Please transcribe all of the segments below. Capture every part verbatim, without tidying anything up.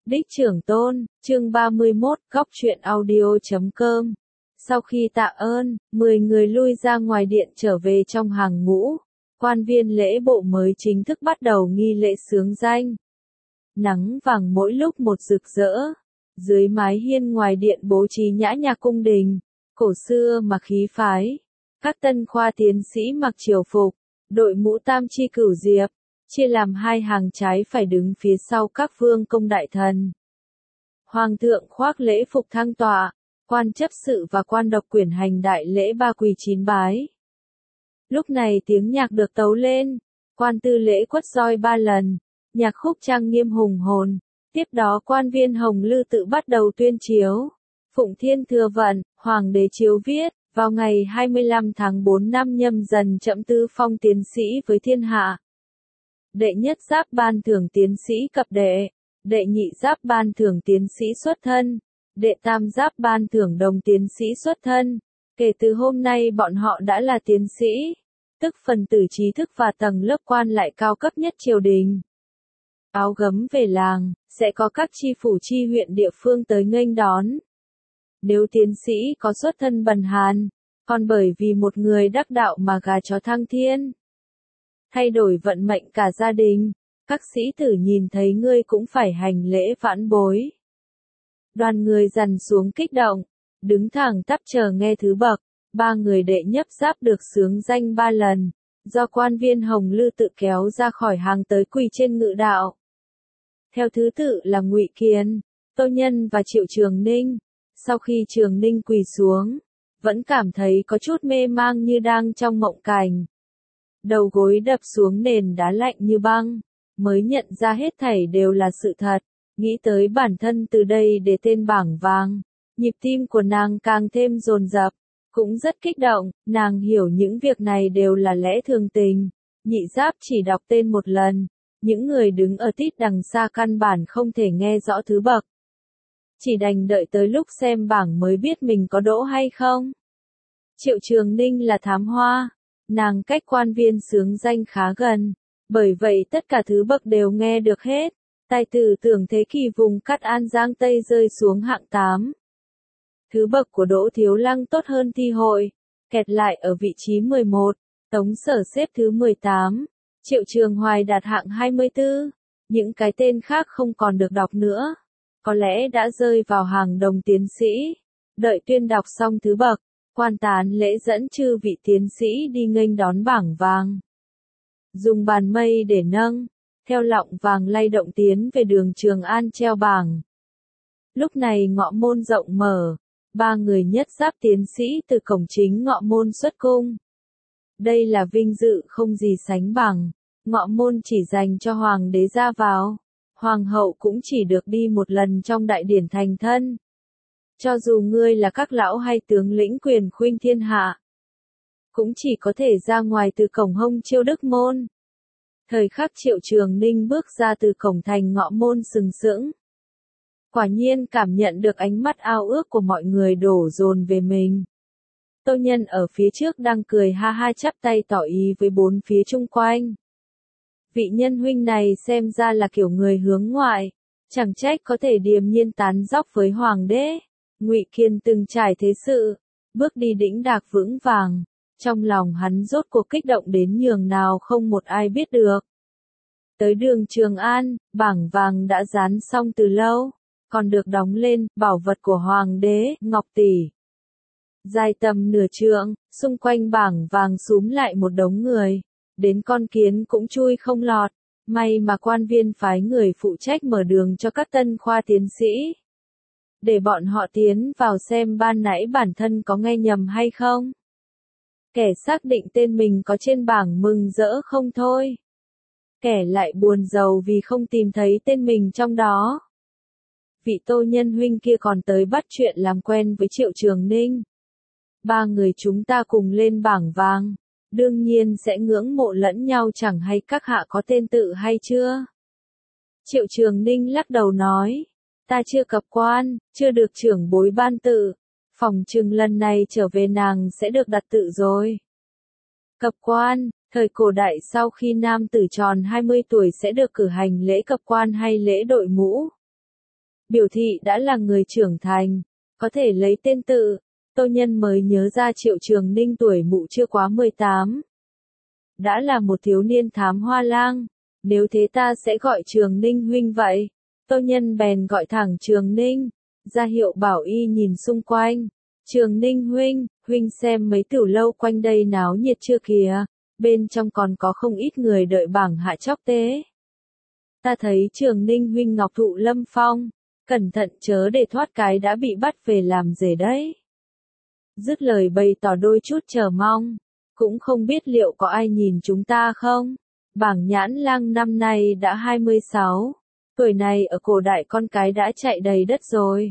Đích Trưởng Tôn, chương ba mươi mốt, góc truyện audio chấm com. Sau khi tạ ơn, mười người lui ra ngoài điện trở về trong hàng ngũ. Quan viên lễ bộ mới chính thức bắt đầu nghi lễ xướng danh. Nắng vàng mỗi lúc một rực rỡ. Dưới mái hiên ngoài điện bố trí nhã nhạc cung đình, cổ xưa mà khí phái. Các tân khoa tiến sĩ mặc triều phục, đội mũ tam chi cửu diệp, chia làm hai hàng trái phải đứng phía sau các vương công đại thần. Hoàng thượng khoác lễ phục thăng tọa, quan chấp sự và quan độc quyền hành đại lễ ba quỳ chín bái. Lúc này tiếng nhạc được tấu lên, quan tư lễ quất roi ba lần, nhạc khúc trang nghiêm hùng hồn. Tiếp đó quan viên Hồng Lư tự bắt đầu tuyên chiếu. Phụng Thiên Thừa Vận, Hoàng đế chiếu viết, vào ngày hai mươi lăm tháng tư năm Nhâm Dần Trẫm tư phong tiến sĩ với thiên hạ. Đệ nhất giáp ban thưởng tiến sĩ cập đệ, đệ nhị giáp ban thưởng tiến sĩ xuất thân, đệ tam giáp ban thưởng đồng tiến sĩ xuất thân. Kể từ hôm nay bọn họ đã là tiến sĩ, tức phần tử trí thức và tầng lớp quan lại cao cấp nhất triều đình. Áo gấm về làng, sẽ có các chi phủ chi huyện địa phương tới nghênh đón. Nếu tiến sĩ có xuất thân bần hàn, còn bởi vì một người đắc đạo mà gà chó thăng thiên, thay đổi vận mệnh cả gia đình, các sĩ tử nhìn thấy ngươi cũng phải hành lễ vãn bối. Đoàn người dằn xuống kích động, đứng thẳng tắp chờ nghe thứ bậc. Ba người đệ nhấp giáp được xướng danh ba lần, do quan viên Hồng Lư tự kéo ra khỏi hàng tới quỳ trên ngự đạo. Theo thứ tự là Ngụy Kiền, Tô Nhân và Triệu Trường Ninh. Sau khi Trường Ninh quỳ xuống, vẫn cảm thấy có chút mê mang như đang trong mộng cảnh. Đầu gối đập xuống nền đá lạnh như băng, mới nhận ra hết thảy đều là sự thật. Nghĩ tới bản thân từ đây để tên bảng vàng, nhịp tim của nàng càng thêm dồn dập, cũng rất kích động. Nàng hiểu những việc này đều là lẽ thường tình. Nhị giáp chỉ đọc tên một lần, những người đứng ở tít đằng xa căn bản không thể nghe rõ thứ bậc. Chỉ đành đợi tới lúc xem bảng mới biết mình có đỗ hay không. Triệu Trường Ninh là thám hoa, nàng cách quan viên xướng danh khá gần, bởi vậy tất cả thứ bậc đều nghe được hết. Tài tử Tưởng Thế Kỳ vùng cắt An Giang Tây rơi xuống hạng tám. Thứ bậc của Đỗ Thiếu Lăng tốt hơn thi hội, kẹt lại ở vị trí mười một, Tống Sở xếp thứ mười tám, Triệu Trường Hoài đạt hạng hai mươi tư, những cái tên khác không còn được đọc nữa, có lẽ đã rơi vào hàng đồng tiến sĩ. Đợi tuyên đọc xong thứ bậc, quan tán lễ dẫn chư vị tiến sĩ đi nghênh đón bảng vàng. Dùng bàn mây để nâng, theo lọng vàng lay động tiến về đường Trường An treo bảng. Lúc này ngọ môn rộng mở, ba người nhất giáp tiến sĩ từ cổng chính ngọ môn xuất cung. Đây là vinh dự không gì sánh bằng, ngọ môn chỉ dành cho hoàng đế ra vào, hoàng hậu cũng chỉ được đi một lần trong đại điển thành thân. Cho dù ngươi là các lão hay tướng lĩnh quyền khuynh thiên hạ, cũng chỉ có thể ra ngoài từ cổng Hông Chiêu Đức môn. Thời khắc Triệu Trường Ninh bước ra từ cổng thành ngọ môn sừng sững. Quả nhiên cảm nhận được ánh mắt ao ước của mọi người đổ dồn về mình. Tô Nhân ở phía trước đang cười ha ha chắp tay tỏ ý với bốn phía chung quanh. Vị nhân huynh này xem ra là kiểu người hướng ngoại, chẳng trách có thể điềm nhiên tán dóc với hoàng đế. Ngụy Kiền từng trải thế sự, bước đi đĩnh đạc vững vàng, trong lòng hắn rốt cuộc kích động đến nhường nào không một ai biết được. Tới đường Trường An, bảng vàng đã dán xong từ lâu, còn được đóng lên, bảo vật của hoàng đế, ngọc tỷ. Dài tầm nửa trượng, xung quanh bảng vàng xúm lại một đống người, đến con kiến cũng chui không lọt. May mà quan viên phái người phụ trách mở đường cho các tân khoa tiến sĩ, để bọn họ tiến vào xem ban nãy bản thân có nghe nhầm hay không. Kẻ xác định tên mình có trên bảng mừng rỡ không thôi, kẻ lại buồn rầu vì không tìm thấy tên mình trong đó. Vị Tô Nhân huynh kia còn tới bắt chuyện làm quen với Triệu Trường Ninh. Ba người chúng ta cùng lên bảng vàng, đương nhiên sẽ ngưỡng mộ lẫn nhau, chẳng hay các hạ có tên tự hay chưa? Triệu Trường Ninh lắc đầu nói, ta chưa cập quan, chưa được trưởng bối ban tự, phòng chừng lần này trở về nàng sẽ được đặt tự rồi. Cập quan, thời cổ đại sau khi nam tử tròn hai mươi tuổi sẽ được cử hành lễ cập quan hay lễ đội mũ. biểu thị đã là người trưởng thành, có thể lấy tên tự. Tô Nhân mới nhớ ra Triệu Trường Ninh tuổi mụ chưa quá mười tám. Đã là một thiếu niên thám hoa lang, nếu thế ta sẽ gọi Trường Ninh huynh vậy. Tô Nhân bèn gọi thẳng Trường Ninh, ra hiệu bảo y nhìn xung quanh. Trường Ninh huynh, huynh xem mấy tiểu lâu quanh đây náo nhiệt chưa kìa, bên trong còn có không ít người đợi bảng hạ chóc tế. Ta thấy Trường Ninh huynh ngọc thụ lâm phong, cẩn thận chớ để thoát cái đã bị bắt về làm rể đấy. Dứt lời bày tỏ đôi chút chờ mong, cũng không biết liệu có ai nhìn chúng ta không. Bảng Nhãn Lang năm nay đã hai mươi sáu, tuổi này ở cổ đại con cái đã chạy đầy đất rồi.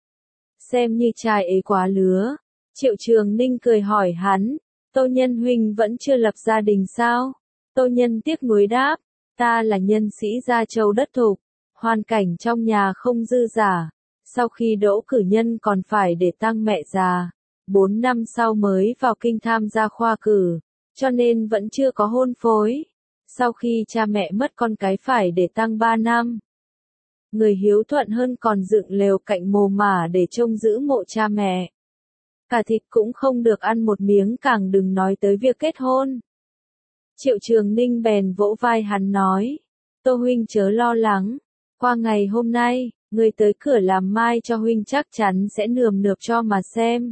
Xem như trai ấy quá lứa. Triệu Trường Ninh cười hỏi hắn, Tô Nhân huynh vẫn chưa lập gia đình sao? Tô Nhân tiếc nuối đáp, ta là nhân sĩ gia châu đất thục, hoàn cảnh trong nhà không dư giả, sau khi đỗ cử nhân còn phải để tang mẹ già, bốn năm sau mới vào kinh tham gia khoa cử, cho nên vẫn chưa có hôn phối. Sau khi cha mẹ mất con cái phải để tang ba năm. Người hiếu thuận hơn còn dựng lều cạnh mồ mả để trông giữ mộ cha mẹ. Cả thịt cũng không được ăn một miếng, càng đừng nói tới việc kết hôn. Triệu Trường Ninh bèn vỗ vai hắn nói, Tô huynh chớ lo lắng, qua ngày hôm nay, người tới cửa làm mai cho huynh chắc chắn sẽ nườm nượp cho mà xem.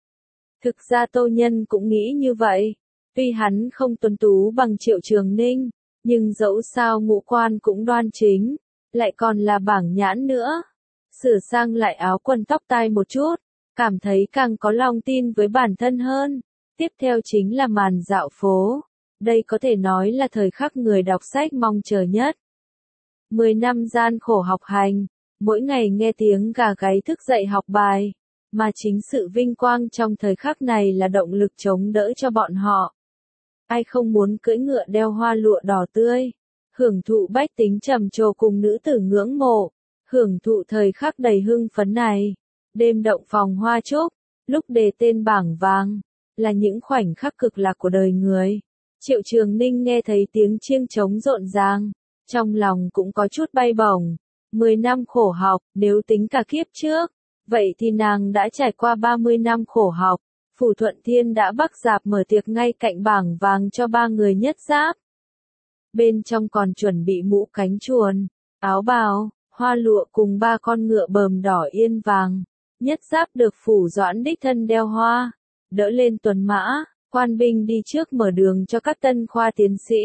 Thực ra Tô Nhân cũng nghĩ như vậy, tuy hắn không tuấn tú bằng Triệu Trường Ninh, nhưng dẫu sao ngũ quan cũng đoan chính, lại còn là bảng nhãn nữa. Sửa sang lại áo quần tóc tai một chút, cảm thấy càng có lòng tin với bản thân hơn. Tiếp theo chính là màn dạo phố. Đây có thể nói là thời khắc người đọc sách mong chờ nhất. Mười năm gian khổ học hành, mỗi ngày nghe tiếng gà gáy thức dậy học bài, mà chính sự vinh quang trong thời khắc này là động lực chống đỡ cho bọn họ. Ai không muốn cưỡi ngựa đeo hoa lụa đỏ tươi, hưởng thụ bách tính trầm trồ cùng nữ tử ngưỡng mộ, hưởng thụ thời khắc đầy hưng phấn này. Đêm động phòng hoa trúc, lúc đề tên bảng vàng, là những khoảnh khắc cực lạc của đời người. Triệu Trường Ninh nghe thấy tiếng chiêng trống rộn ràng, trong lòng cũng có chút bay bổng. Mười năm khổ học, nếu tính cả kiếp trước, vậy thì nàng đã trải qua ba mươi năm khổ học. Phủ Thuận Thiên đã bắc dạp mở tiệc ngay cạnh bảng vàng cho ba người nhất giáp. Bên trong còn chuẩn bị mũ cánh chuồn, áo bào, hoa lụa cùng ba con ngựa bờm đỏ yên vàng. Nhất giáp được phủ Doãn đích thân đeo hoa, đỡ lên tuần mã, quan binh đi trước mở đường cho các tân khoa tiến sĩ.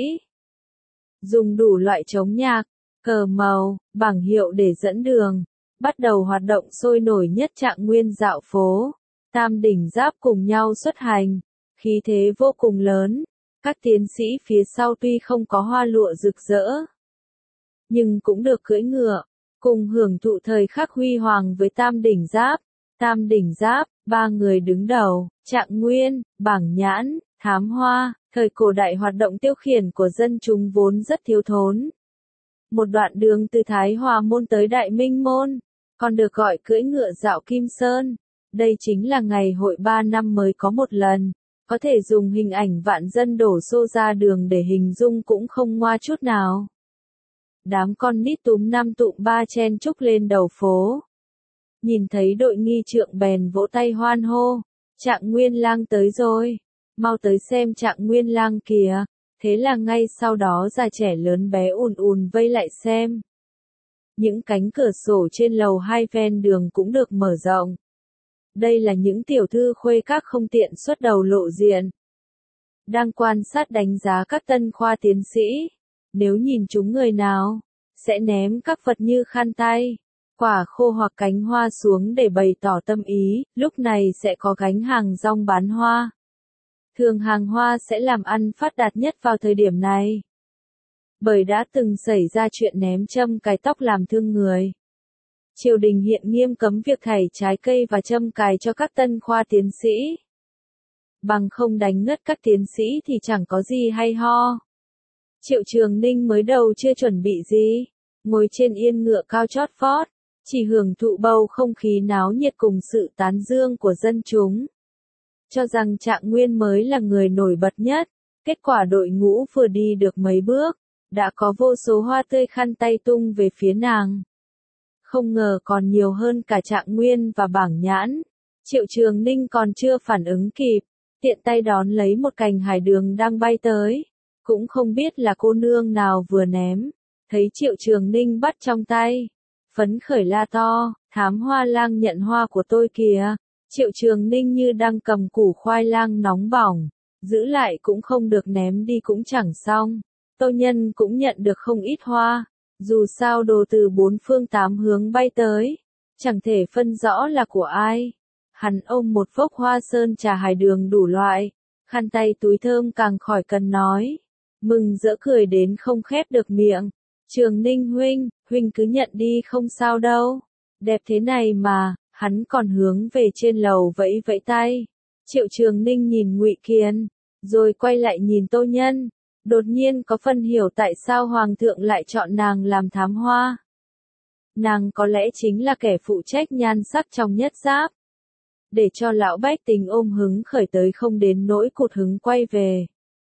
Dùng đủ loại trống nhạc, cờ màu, bảng hiệu để dẫn đường, bắt đầu hoạt động sôi nổi nhất Trạng Nguyên dạo phố. Tam đỉnh giáp cùng nhau xuất hành, khí thế vô cùng lớn. Các tiến sĩ phía sau tuy không có hoa lụa rực rỡ, nhưng cũng được cưỡi ngựa, cùng hưởng thụ thời khắc huy hoàng với Tam đỉnh giáp. Tam đỉnh giáp, ba người đứng đầu, Trạng Nguyên, Bảng Nhãn, Thám Hoa. Thời cổ đại hoạt động tiêu khiển của dân chúng vốn rất thiếu thốn. Một đoạn đường từ Thái Hòa Môn tới Đại Minh Môn, còn được gọi cưỡi ngựa dạo Kim Sơn. Đây chính là ngày hội ba năm mới có một lần, có thể dùng hình ảnh vạn dân đổ xô ra đường để hình dung cũng không ngoa chút nào. Đám con nít túm năm tụm ba chen chúc lên đầu phố. Nhìn thấy đội nghi trượng bèn vỗ tay hoan hô, Trạng Nguyên Lang tới rồi, mau tới xem Trạng Nguyên Lang kìa. Thế là ngay sau đó già trẻ lớn bé ùn ùn vây lại xem. Những cánh cửa sổ trên lầu hai ven đường cũng được mở rộng. Đây là những tiểu thư khuê các không tiện xuất đầu lộ diện, đang quan sát đánh giá các tân khoa tiến sĩ. Nếu nhìn chúng người nào, sẽ ném các vật như khăn tay, quả khô hoặc cánh hoa xuống để bày tỏ tâm ý. Lúc này sẽ có gánh hàng rong bán hoa. Thường hàng hoa sẽ làm ăn phát đạt nhất vào thời điểm này, bởi đã từng xảy ra chuyện ném châm cài tóc làm thương người. Triều đình hiện nghiêm cấm việc thảy trái cây và châm cài cho các tân khoa tiến sĩ. Bằng không đánh ngất các tiến sĩ thì chẳng có gì hay ho. Triệu Trường Ninh mới đầu chưa chuẩn bị gì, ngồi trên yên ngựa cao chót vót, chỉ hưởng thụ bầu không khí náo nhiệt cùng sự tán dương của dân chúng. Cho rằng Trạng Nguyên mới là người nổi bật nhất. Kết quả đội ngũ vừa đi được mấy bước, đã có vô số hoa tươi khăn tay tung về phía nàng. Không ngờ còn nhiều hơn cả Trạng Nguyên và Bảng Nhãn. Triệu Trường Ninh còn chưa phản ứng kịp, tiện tay đón lấy một cành hải đường đang bay tới. Cũng không biết là cô nương nào vừa ném, thấy Triệu Trường Ninh bắt trong tay. Phấn khởi la to, Thám Hoa Lang nhận hoa của tôi kìa. Triệu Trường Ninh như đang cầm củ khoai lang nóng bỏng, giữ lại cũng không được, ném đi cũng chẳng xong. Tô Nhân cũng nhận được không ít hoa, dù sao đồ từ bốn phương tám hướng bay tới, chẳng thể phân rõ là của ai. Hắn ôm một phốc hoa sơn trà hải đường đủ loại, khăn tay túi thơm càng khỏi cần nói. Mừng rỡ cười đến không khép được miệng. Trường Ninh huynh, huynh cứ nhận đi không sao đâu. Đẹp thế này mà, hắn còn hướng về trên lầu vẫy vẫy tay. Triệu Trường Ninh nhìn Ngụy Kiền, rồi quay lại nhìn Tô Nhân. Đột nhiên có phân hiểu tại sao Hoàng thượng lại chọn nàng làm thám hoa. Nàng có lẽ chính là kẻ phụ trách nhan sắc trong nhất giáp. Để cho lão bách tính ôm hứng khởi tới không đến nỗi cụt hứng quay về.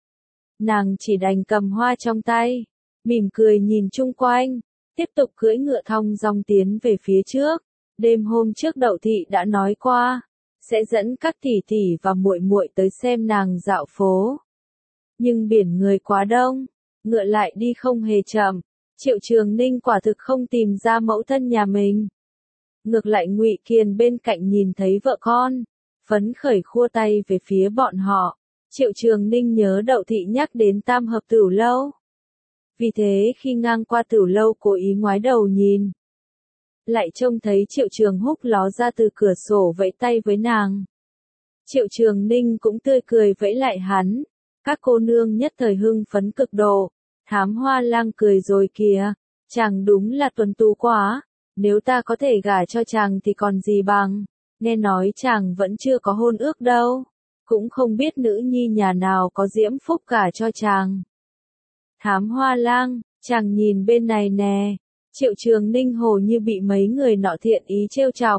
Nàng chỉ đành cầm hoa trong tay, mỉm cười nhìn chung quanh, tiếp tục cưỡi ngựa thong dong tiến về phía trước. Đêm hôm trước Đậu thị đã nói qua, sẽ dẫn các tỷ tỷ và muội muội tới xem nàng dạo phố. Nhưng biển người quá đông, ngựa lại đi không hề chậm. Triệu Trường Ninh quả thực không tìm ra mẫu thân nhà mình. Ngược lại Ngụy Kiền bên cạnh nhìn thấy vợ con, phấn khởi khua tay về phía bọn họ. Triệu Trường Ninh nhớ Đậu thị nhắc đến Tam Hợp Tửu Lâu. Vì thế khi ngang qua Tửu Lâu cố ý ngoái đầu nhìn, lại trông thấy Triệu Trường Húc ló ra từ cửa sổ vẫy tay với nàng. Triệu Trường Ninh cũng tươi cười vẫy lại hắn. Các cô nương nhất thời hưng phấn cực độ. Thám Hoa Lang cười rồi kìa, chàng đúng là tuấn tú quá, nếu ta có thể gả cho chàng thì còn gì bằng. Nghe nói chàng vẫn chưa có hôn ước đâu, cũng không biết nữ nhi nhà nào có diễm phúc gả cho chàng. Thám Hoa Lang, chàng nhìn bên này nè. Triệu Trường Ninh hồ như bị mấy người nọ thiện ý trêu chọc.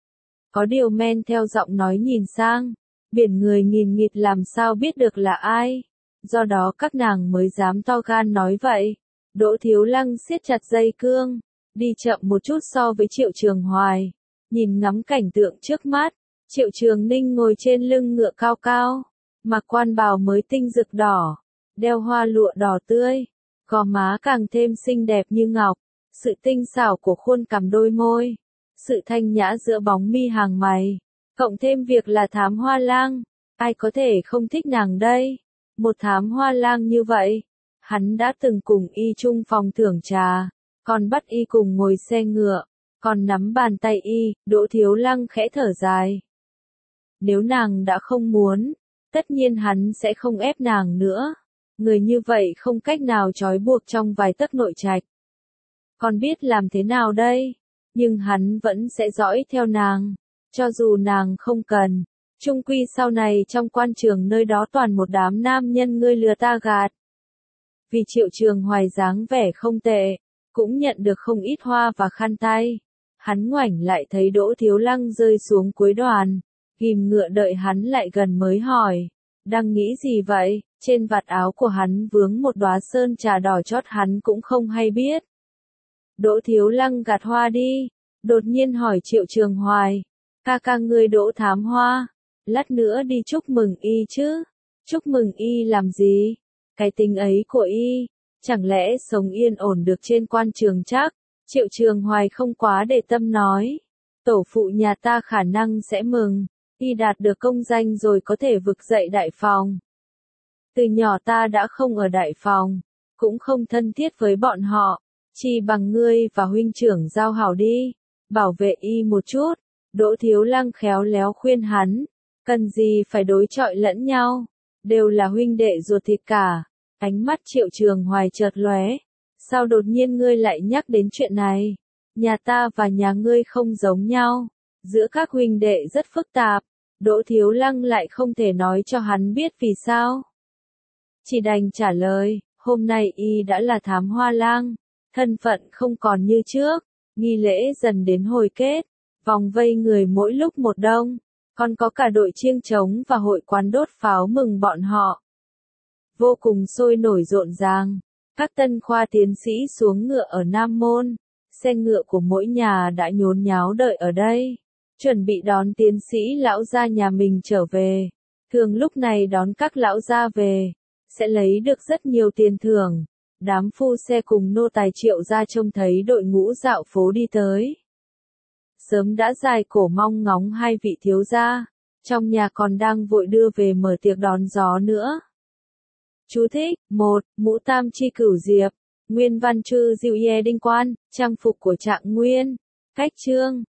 Có điều men theo giọng nói nhìn sang, biển người nghìn nghịt làm sao biết được là ai. Do đó các nàng mới dám to gan nói vậy. Đỗ Thiếu Lăng siết chặt dây cương, đi chậm một chút so với Triệu Trường Hoài. Nhìn ngắm cảnh tượng trước mắt, Triệu Trường Ninh ngồi trên lưng ngựa cao cao, mặc quan bào mới tinh rực đỏ, đeo hoa lụa đỏ tươi, gò má càng thêm xinh đẹp như ngọc. Sự tinh xảo của khuôn cằm đôi môi, sự thanh nhã giữa bóng mi hàng mày, cộng thêm việc là Thám Hoa Lang, ai có thể không thích nàng đây? Một Thám Hoa Lang như vậy, hắn đã từng cùng y chung phòng thưởng trà, còn bắt y cùng ngồi xe ngựa, còn nắm bàn tay y. Đỗ Thiếu Lăng khẽ thở dài. Nếu nàng đã không muốn, tất nhiên hắn sẽ không ép nàng nữa. Người như vậy không cách nào trói buộc trong vài tấc nội trạch. Còn biết làm thế nào đây? Nhưng hắn vẫn sẽ dõi theo nàng, cho dù nàng không cần. Chung quy sau này trong quan trường nơi đó toàn một đám nam nhân ngươi lừa ta gạt. Vì Triệu Trường Hoài dáng vẻ không tệ, cũng nhận được không ít hoa và khăn tay. Hắn ngoảnh lại thấy Đỗ Thiếu Lăng rơi xuống cuối đoàn, ghim ngựa đợi hắn lại gần mới hỏi, đang nghĩ gì vậy? Trên vạt áo của hắn vướng một đóa sơn trà đỏ chót hắn cũng không hay biết. Đỗ Thiếu Lăng gạt hoa đi, đột nhiên hỏi Triệu Trường Hoài, ca ca ngươi Đỗ Thám Hoa, lát nữa đi chúc mừng y chứ? Chúc mừng y làm gì? Cái tính ấy của y, chẳng lẽ sống yên ổn được trên quan trường chắc? Triệu Trường Hoài không quá để tâm nói, tổ phụ nhà ta khả năng sẽ mừng, y đạt được công danh rồi có thể vực dậy đại phòng. Từ nhỏ ta đã không ở đại phòng, cũng không thân thiết với bọn họ, chi bằng ngươi và huynh trưởng giao hảo đi, bảo vệ y một chút. Đỗ Thiếu Lăng khéo léo khuyên hắn, cần gì phải đối chọi lẫn nhau, đều là huynh đệ ruột thịt cả. Ánh mắt Triệu Trường Hoài chợt lóe, sao đột nhiên ngươi lại nhắc đến chuyện này? Nhà ta và nhà ngươi không giống nhau, giữa các huynh đệ rất phức tạp. Đỗ Thiếu Lăng lại không thể nói cho hắn biết vì sao. Chỉ đành trả lời, hôm nay y đã là Thám Hoa Lang, thân phận không còn như trước, nghi lễ dần đến hồi kết, vòng vây người mỗi lúc một đông, còn có cả đội chiêng trống và hội quán đốt pháo mừng bọn họ. Vô cùng sôi nổi rộn ràng, các tân khoa tiến sĩ xuống ngựa ở Nam Môn, xe ngựa của mỗi nhà đã nhốn nháo đợi ở đây, chuẩn bị đón tiến sĩ lão gia nhà mình trở về. Thường lúc này đón các lão gia về, sẽ lấy được rất nhiều tiền thưởng. Đám phu xe cùng nô tài Triệu gia trông thấy đội ngũ dạo phố đi tới. Sớm đã dài cổ mong ngóng hai vị thiếu gia, trong nhà còn đang vội đưa về mở tiệc đón gió nữa. Chú thích: một. Mũ tam chi cửu diệp, nguyên văn chư diệu ye đinh quan, trang phục của Trạng Nguyên. Cách chương